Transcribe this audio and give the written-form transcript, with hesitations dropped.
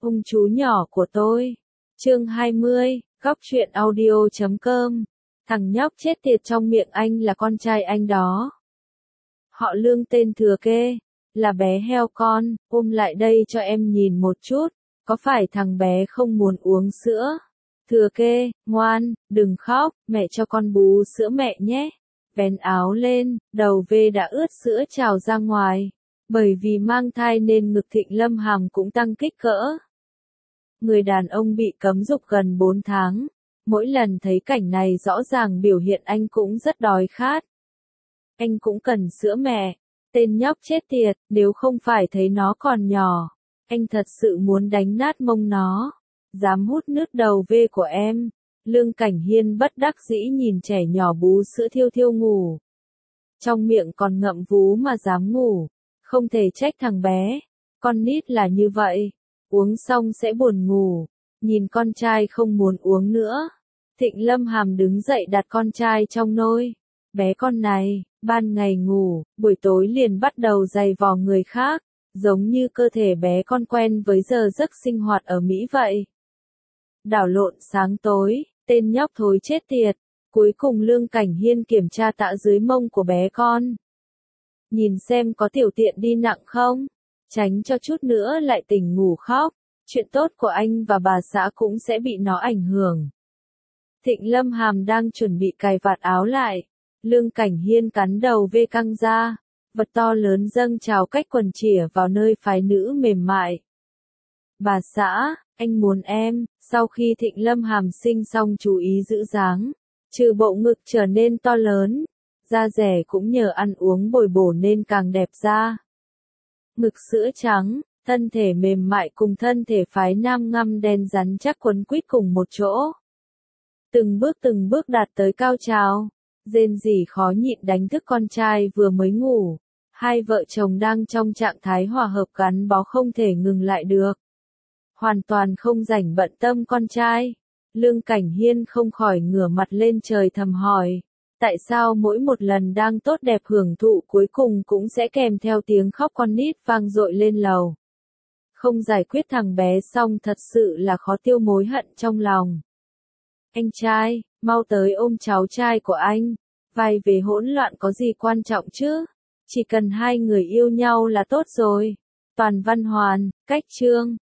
Ung chú nhỏ của tôi. Chương 20, góc truyện audio.com. Thằng nhóc chết tiệt trong miệng anh là con trai anh đó. Họ Lương tên Thừa Kê, là bé heo con, ôm lại đây cho em nhìn một chút, có phải thằng bé không muốn uống sữa? Thừa Kê, ngoan, đừng khóc, mẹ cho con bú sữa mẹ nhé. Vén áo lên, đầu V đã ướt sữa trào ra ngoài. Bởi vì mang thai nên ngực Thịnh Lâm Hàm cũng tăng kích cỡ. Người đàn ông bị cấm dục gần 4 tháng. Mỗi lần thấy cảnh này rõ ràng biểu hiện anh cũng rất đói khát. Anh cũng cần sữa mẹ. Tên nhóc chết tiệt, nếu không phải thấy nó còn nhỏ, anh thật sự muốn đánh nát mông nó. Dám hút nước đầu V của em. Lương Cảnh Hiên bất đắc dĩ nhìn trẻ nhỏ bú sữa thiêu thiêu ngủ. Trong miệng còn ngậm vú mà dám ngủ. Không thể trách thằng bé. Con nít là như vậy. Uống xong sẽ buồn ngủ. Nhìn con trai không muốn uống nữa. Thịnh Lâm Hàm đứng dậy đặt con trai trong nôi. Bé con này, ban ngày ngủ, buổi tối liền bắt đầu giày vò người khác. Giống như cơ thể bé con quen với giờ giấc sinh hoạt ở Mỹ vậy. Đảo lộn sáng tối, tên nhóc thối chết tiệt. Cuối cùng Lương Cảnh Hiên kiểm tra tạ dưới mông của bé con. Nhìn xem có tiểu tiện đi nặng không? Tránh cho chút nữa lại tỉnh ngủ khóc. Chuyện tốt của anh và bà xã cũng sẽ bị nó ảnh hưởng. Thịnh Lâm Hàm đang chuẩn bị cài vạt áo lại. Lương Cảnh Hiên cắn đầu V căng ra. Vật to lớn dâng trào cách quần chỉa vào nơi phái nữ mềm mại. Bà xã, anh muốn em. Sau khi Thịnh Lâm Hàm sinh xong chú ý giữ dáng. Trừ bộ ngực trở nên to lớn. Da dẻ cũng nhờ ăn uống bồi bổ nên càng đẹp ra. Ngực sữa trắng, thân thể mềm mại cùng thân thể phái nam ngăm đen rắn chắc quấn quýt cùng một chỗ. Từng bước đạt tới cao trào. Rên rỉ khó nhịn đánh thức con trai vừa mới ngủ. Hai vợ chồng đang trong trạng thái hòa hợp gắn bó không thể ngừng lại được. Hoàn toàn không rảnh bận tâm con trai. Lương Cảnh Hiên không khỏi ngửa mặt lên trời thầm hỏi. Tại sao mỗi một lần đang tốt đẹp hưởng thụ cuối cùng cũng sẽ kèm theo tiếng khóc con nít vang dội lên lầu. Không giải quyết thằng bé xong thật sự là khó tiêu mối hận trong lòng. Anh trai, mau tới ôm cháu trai của anh. Vai về hỗn loạn có gì quan trọng chứ? Chỉ cần hai người yêu nhau là tốt rồi. Toàn Văn Hoàn, Cách Chương.